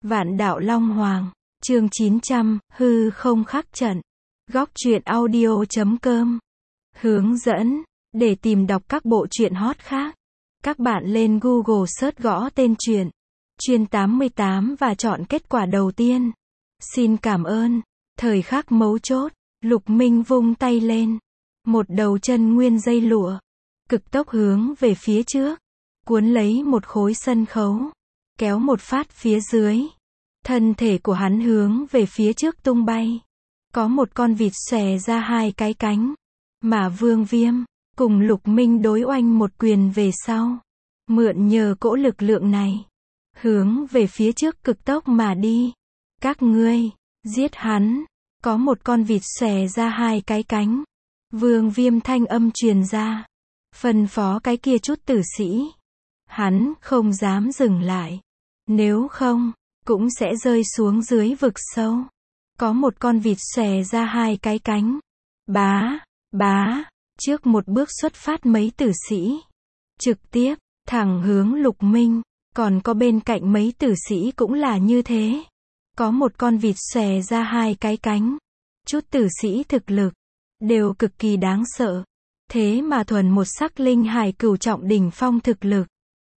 Vạn Đạo Long Hoàng, chương 900, hư không khắc trận. Góc truyện audio.com. Hướng dẫn, để tìm đọc các bộ truyện hot khác, các bạn lên Google search gõ tên truyện Chuyên 88 và chọn kết quả đầu tiên. Xin cảm ơn. Thời khắc mấu chốt, Lục Minh vung tay lên. Một đầu chân nguyên dây lụa, cực tốc hướng về phía trước, cuốn lấy một khối sân khấu, kéo một phát phía dưới. Thân thể của hắn hướng về phía trước tung bay. Có một con vịt xòe ra hai cái cánh. Mà Vương Viêm, cùng Lục Minh đối oanh một quyền về sau. Mượn nhờ cỗ lực lượng này, hướng về phía trước cực tốc mà đi. Các ngươi, giết hắn. Có một con vịt xòe ra hai cái cánh. Vương Viêm thanh âm truyền ra. Phân phó cái kia chút tử sĩ. Hắn không dám dừng lại. Nếu không, cũng sẽ rơi xuống dưới vực sâu. Có một con vịt xòe ra hai cái cánh. Bá, trước một bước xuất phát mấy tử sĩ. Trực tiếp, thẳng hướng Lục Minh. Còn có bên cạnh mấy tử sĩ cũng là như thế. Có một con vịt xòe ra hai cái cánh. Chút tử sĩ thực lực, đều cực kỳ đáng sợ. Thế mà thuần một sắc linh hải cửu trọng đỉnh phong thực lực.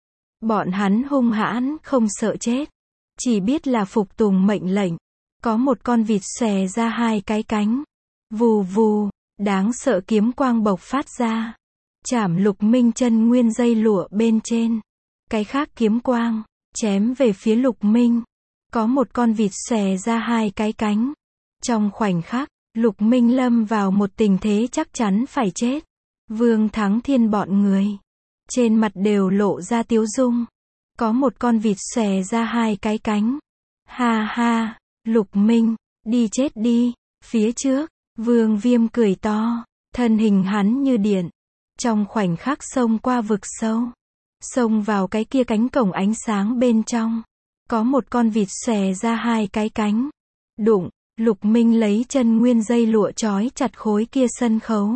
Bọn hắn hung hãn, không sợ chết. Chỉ biết là phục tùng mệnh lệnh. Có một con vịt xòe ra hai cái cánh. Vù vù, đáng sợ kiếm quang bộc phát ra. Chảm Lục Minh chân nguyên dây lụa bên trên. Cái khác kiếm quang, chém về phía Lục Minh. Có một con vịt xòe ra hai cái cánh. Trong khoảnh khắc, Lục Minh lâm vào một tình thế chắc chắn phải chết. Vương Thắng Thiên bọn người, trên mặt đều lộ ra tiếu dung. Có một con vịt xòe ra hai cái cánh. Ha ha, Lục Minh, đi chết đi. Phía trước, Vương Viêm cười to, thân hình hắn như điện. Trong khoảnh khắc xông qua vực sâu, xông vào cái kia cánh cổng ánh sáng bên trong. Có một con vịt xòe ra hai cái cánh. Đụng, Lục Minh lấy chân nguyên dây lụa trói chặt khối kia sân khấu.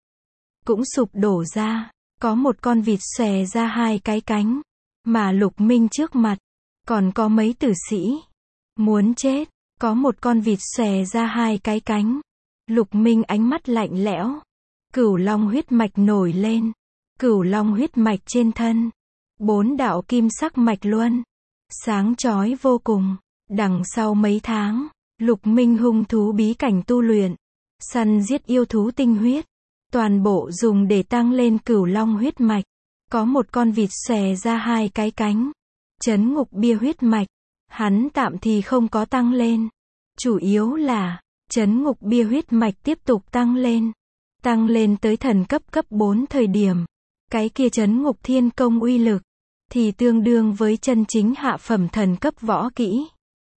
Cũng sụp đổ ra. Có một con vịt xòe ra hai cái cánh. Mà Lục Minh trước mặt, còn có mấy tử sĩ. Muốn chết. Có một con vịt xòe ra hai cái cánh. Lục Minh ánh mắt lạnh lẽo. Cửu long huyết mạch nổi lên. Cửu long huyết mạch trên thân. 4 đạo kim sắc mạch luân. Sáng chói vô cùng. Đằng sau mấy tháng, Lục Minh hung thú bí cảnh tu luyện. Săn giết yêu thú tinh huyết. Toàn bộ dùng để tăng lên cửu long huyết mạch. Có một con vịt xòe ra hai cái cánh. Trấn ngục bia huyết mạch. Hắn tạm thì không có tăng lên. Chủ yếu là, trấn ngục bia huyết mạch tiếp tục tăng lên. Tăng lên tới thần cấp cấp 4 thời điểm. Cái kia trấn ngục thiên công uy lực, thì tương đương với chân chính hạ phẩm thần cấp võ kỹ.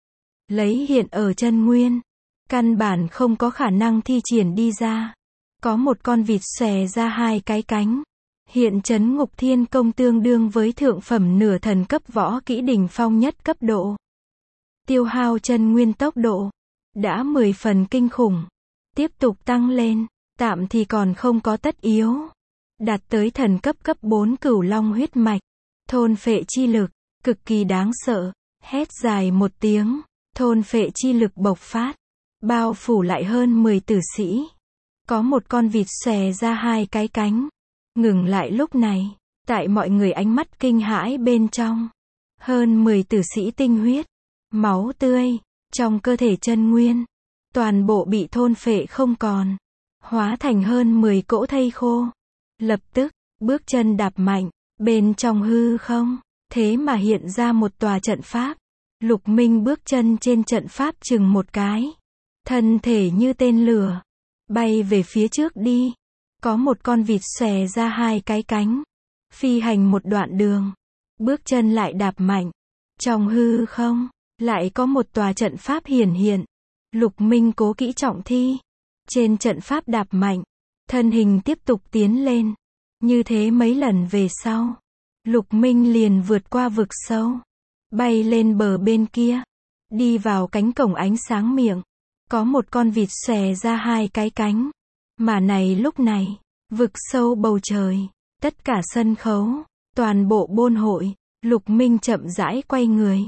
Lấy hiện ở chân nguyên, căn bản không có khả năng thi triển đi ra. Có một con vịt xòe ra hai cái cánh. Hiện trấn ngục thiên công tương đương với thượng phẩm nửa thần cấp võ kỹ đỉnh phong nhất cấp độ. Tiêu hao chân nguyên tốc độ đã 10 phần kinh khủng. Tiếp tục tăng lên, tạm thì còn không có tất yếu. Đạt tới thần cấp cấp 4 cửu long huyết mạch. Thôn phệ chi lực, cực kỳ đáng sợ. Hét dài một tiếng, thôn phệ chi lực bộc phát. Bao phủ lại hơn 10 tử sĩ. Có một con vịt xòe ra hai cái cánh. Ngừng lại lúc này, tại mọi người ánh mắt kinh hãi bên trong. Hơn 10 tử sĩ tinh huyết, máu tươi, trong cơ thể chân nguyên. Toàn bộ bị thôn phệ không còn. Hóa thành hơn 10 cỗ thây khô. Lập tức, bước chân đạp mạnh, bên trong hư không. Thế mà hiện ra một tòa trận pháp. Lục Minh bước chân trên trận pháp chừng một cái. Thân thể như tên lửa. Bay về phía trước đi. Có một con vịt xòe ra hai cái cánh. Phi hành một đoạn đường. Bước chân lại đạp mạnh. Trong hư không, lại có một tòa trận pháp hiển hiện. Lục Minh cố kỹ trọng thi. Trên trận pháp đạp mạnh. Thân hình tiếp tục tiến lên. Như thế mấy lần về sau. Lục Minh liền vượt qua vực sâu. Bay lên bờ bên kia. Đi vào cánh cổng ánh sáng miệng. Có một con vịt xòe ra hai cái cánh. Mà này lúc này, vực sâu bầu trời, tất cả sân khấu, toàn bộ bôn hội, Lục Minh chậm rãi quay người.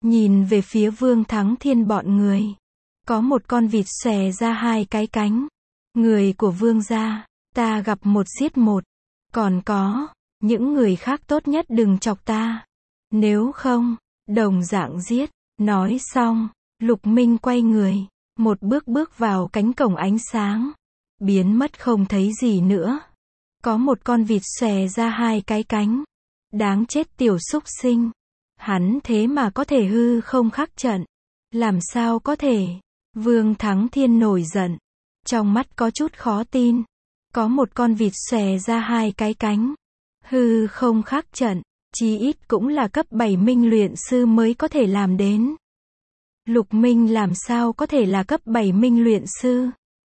nhìn về phía Vương Thắng Thiên bọn người. Có một con vịt xòe ra hai cái cánh. Người của Vương gia, ta gặp một giết một. Còn có, những người khác tốt nhất đừng chọc ta. Nếu không, đồng dạng giết. Nói xong, Lục Minh quay người, một bước bước vào cánh cổng ánh sáng. Biến mất không thấy gì nữa. Có một con vịt xòe ra hai cái cánh. Đáng chết tiểu súc sinh. Hắn thế mà có thể hư không khắc trận. Làm sao có thể? Vương Thắng Thiên nổi giận. Trong mắt có chút khó tin. Có một con vịt xòe ra hai cái cánh. Hư không khắc trận. Chí ít cũng là cấp 7 minh luyện sư mới có thể làm đến. Lục Minh làm sao có thể là cấp 7 minh luyện sư?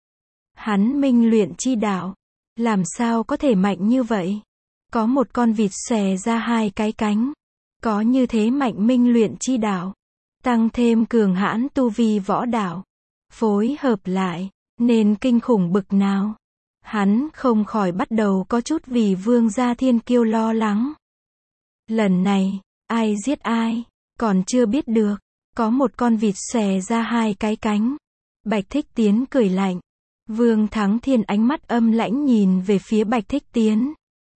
Hắn minh luyện chi đạo. Làm sao có thể mạnh như vậy? Có một con vịt xòe ra hai cái cánh. Có như thế mạnh minh luyện chi đạo. Tăng thêm cường hãn tu vi võ đạo. Phối hợp lại, nên kinh khủng bực nào. Hắn không khỏi bắt đầu có chút vì Vương gia thiên kiêu lo lắng. Lần này, ai giết ai, còn chưa biết được. Có một con vịt xòe ra hai cái cánh. Bạch Thích Tiến cười lạnh. Vương Thắng Thiên ánh mắt âm lãnh nhìn về phía Bạch Thích Tiến.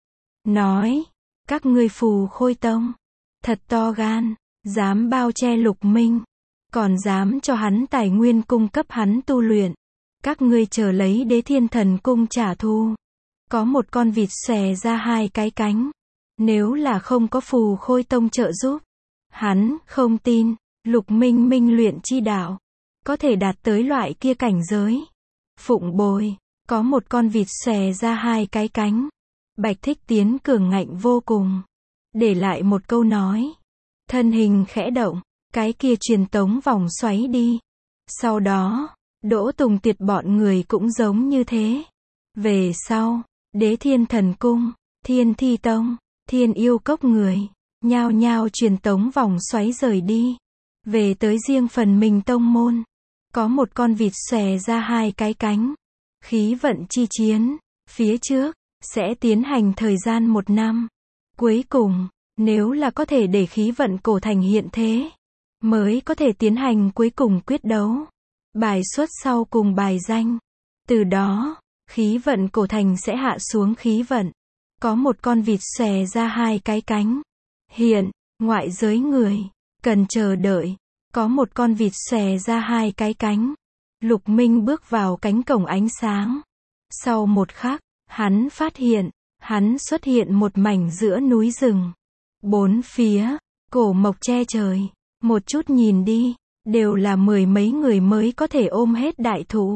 Nói, các ngươi Phù Khôi Tông, thật to gan, dám bao che Lục Minh, còn dám cho hắn tài nguyên cung cấp hắn tu luyện. Các ngươi chờ lấy Đế Thiên Thần Cung trả thù. Có một con vịt xòe ra hai cái cánh. Nếu là không có Phù Khôi Tông trợ giúp, hắn không tin, Lục Minh minh luyện chi đạo, có thể đạt tới loại kia cảnh giới. Phụng bồi, có một con vịt xòe ra hai cái cánh. Bạch Thích Tiến cường ngạnh vô cùng. Để lại một câu nói. Thân hình khẽ động, cái kia truyền tống vòng xoáy đi. Sau đó, Đỗ Tùng Tiệt bọn người cũng giống như thế. Về sau, Đế Thiên Thần Cung, Thiên Thi Tông, Thiên Yêu Cốc người, nhao nhao truyền tống vòng xoáy rời đi. Về tới riêng phần mình tông môn. Có một con vịt xòe ra hai cái cánh. Khí vận chi chiến, phía trước, sẽ tiến hành thời gian 1 năm. Cuối cùng, nếu là có thể để khí vận cổ thành hiện thế, mới có thể tiến hành cuối cùng quyết đấu. Bài xuất sau cùng bài danh. Từ đó, khí vận cổ thành sẽ hạ xuống khí vận. Có một con vịt xòe ra hai cái cánh. Hiện, ngoại giới người, cần chờ đợi. Có một con vịt xòe ra hai cái cánh. Lục Minh bước vào cánh cổng ánh sáng. Sau một khắc, hắn phát hiện, hắn xuất hiện một mảnh giữa núi rừng. Bốn phía, cổ mộc che trời. Một chút nhìn đi, đều là 10 mấy người mới có thể ôm hết đại thụ.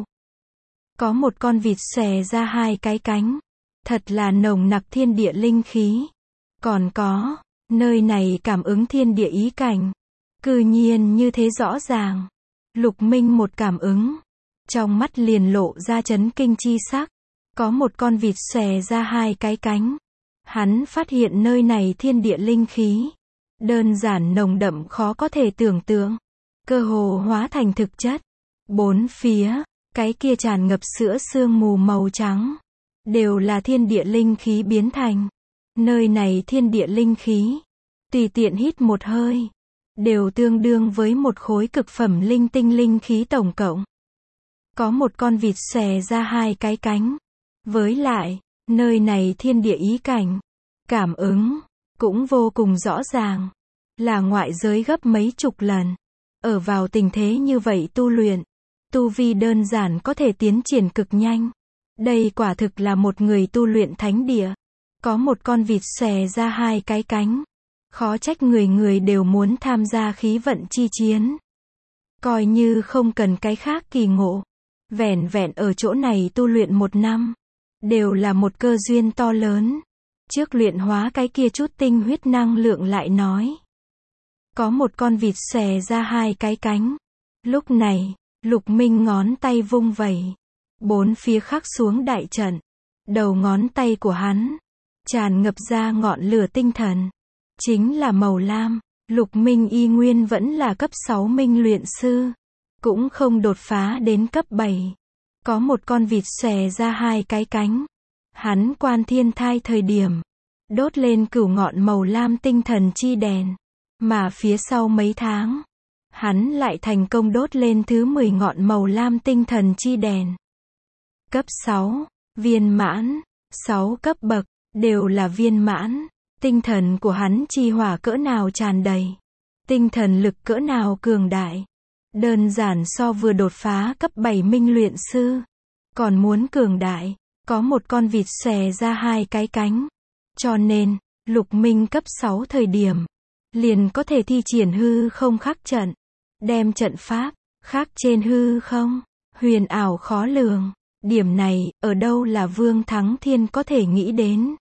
Có một con vịt xòe ra hai cái cánh. Thật là nồng nặc thiên địa linh khí. Còn có, nơi này cảm ứng thiên địa ý cảnh. Cư nhiên như thế rõ ràng. Lục Minh một cảm ứng. Trong mắt liền lộ ra chấn kinh chi sắc. Có một con vịt xòe ra hai cái cánh. Hắn phát hiện nơi này thiên địa linh khí. Đơn giản nồng đậm khó có thể tưởng tượng. Cơ hồ hóa thành thực chất. Bốn phía, cái kia tràn ngập sữa sương mù màu trắng. Đều là thiên địa linh khí biến thành. Nơi này thiên địa linh khí. Tùy tiện hít một hơi. Đều tương đương với một khối cực phẩm linh tinh linh khí tổng cộng. Có một con vịt xòe ra hai cái cánh. Với lại, nơi này thiên địa ý cảnh. Cảm ứng, cũng vô cùng rõ ràng. Là ngoại giới gấp mấy chục lần. Ở vào tình thế như vậy tu luyện. Tu vi đơn giản có thể tiến triển cực nhanh. Đây quả thực là một người tu luyện thánh địa. Có một con vịt xòe ra hai cái cánh. Khó trách người người đều muốn tham gia khí vận chi chiến. Coi như không cần cái khác kỳ ngộ. Vẻn vẹn ở chỗ này tu luyện 1 năm. Đều là một cơ duyên to lớn. Trước luyện hóa cái kia chút tinh huyết năng lượng lại nói. Có một con vịt xòe ra hai cái cánh. Lúc này, Lục Minh ngón tay vung vẩy. Bốn phía khắc xuống đại trận. Đầu ngón tay của hắn tràn ngập ra ngọn lửa tinh thần. Chính là màu lam. Lục Minh y nguyên vẫn là cấp 6 minh luyện sư. Cũng không đột phá đến cấp 7. Có một con vịt xòe ra hai cái cánh. Hắn quan thiên thai thời điểm. Đốt lên cửu ngọn màu lam tinh thần chi đèn. Mà phía sau mấy tháng, hắn lại thành công đốt lên thứ 10 ngọn màu lam tinh thần chi đèn. Cấp 6, viên mãn, 6 cấp bậc, đều là viên mãn. Tinh thần của hắn chi hỏa cỡ nào tràn đầy. Tinh thần lực cỡ nào cường đại. Đơn giản so vừa đột phá cấp 7 minh luyện sư. Còn muốn cường đại, có một con vịt xòe ra 2 cái cánh. Cho nên, Lục Minh cấp 6 thời điểm, liền có thể thi triển hư không khắc trận. Đem trận pháp, khắc trên hư không, huyền ảo khó lường. Điểm này, ở đâu là Vương Thắng Thiên có thể nghĩ đến.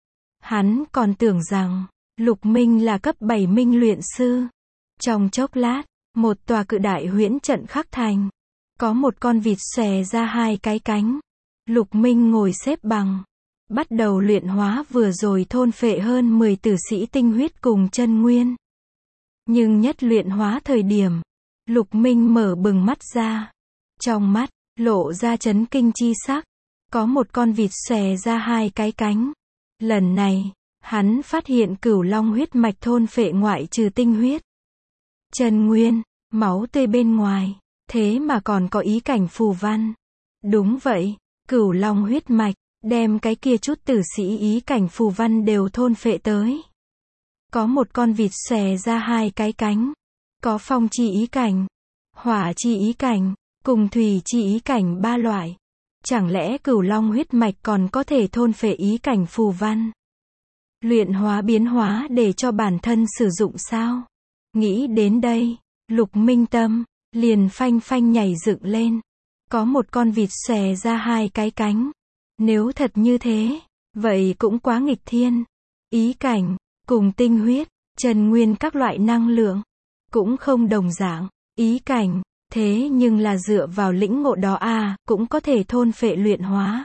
Hắn còn tưởng rằng, Lục Minh là cấp 7 minh luyện sư. Trong chốc lát, một tòa cự đại huyễn trận khắc thành. Có một con vịt xòe ra 2 cái cánh. Lục Minh ngồi xếp bằng. Bắt đầu luyện hóa vừa rồi thôn phệ hơn 10 tử sĩ tinh huyết cùng chân nguyên. Nhưng nhất luyện hóa thời điểm, Lục Minh mở bừng mắt ra. Trong mắt, lộ ra chấn kinh chi sắc. Có một con vịt xòe ra 2 cái cánh. Lần này, hắn phát hiện cửu long huyết mạch thôn phệ ngoại trừ tinh huyết, chân nguyên, máu tươi bên ngoài, thế mà còn có ý cảnh phù văn. Đúng vậy, cửu long huyết mạch, đem cái kia chút tử sĩ ý cảnh phù văn đều thôn phệ tới. Có một con vịt xòe ra 2 cái cánh. Có phong chi ý cảnh, hỏa chi ý cảnh, cùng thủy chi ý cảnh 3 loại. Chẳng lẽ cửu long huyết mạch còn có thể thôn phệ ý cảnh phù văn? Luyện hóa biến hóa để cho bản thân sử dụng sao? Nghĩ đến đây, Lục Minh tâm, liền phanh phanh nhảy dựng lên. Có một con vịt xòe ra 2 cái cánh. Nếu thật như thế, vậy cũng quá nghịch thiên. Ý cảnh, cùng tinh huyết, chân nguyên các loại năng lượng, cũng không đồng dạng. Ý cảnh, thế nhưng là dựa vào lĩnh ngộ đó cũng có thể thôn phệ luyện hóa.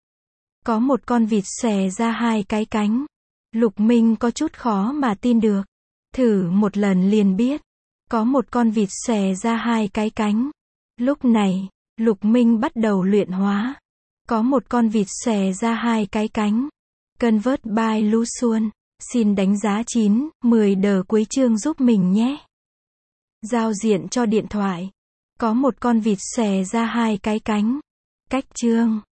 Có một con vịt xòe ra 2 cái cánh. Lục Minh có chút khó mà tin được. Thử một lần liền biết. Có một con vịt xòe ra 2 cái cánh. Lúc này, Lục Minh bắt đầu luyện hóa. Có một con vịt xòe ra 2 cái cánh. Convert by Lu Xuân. Xin đánh giá 9, 10 đờ cuối chương giúp mình nhé. Giao diện cho điện thoại. Có một con vịt xòe ra 2 cái cánh. Cách chương.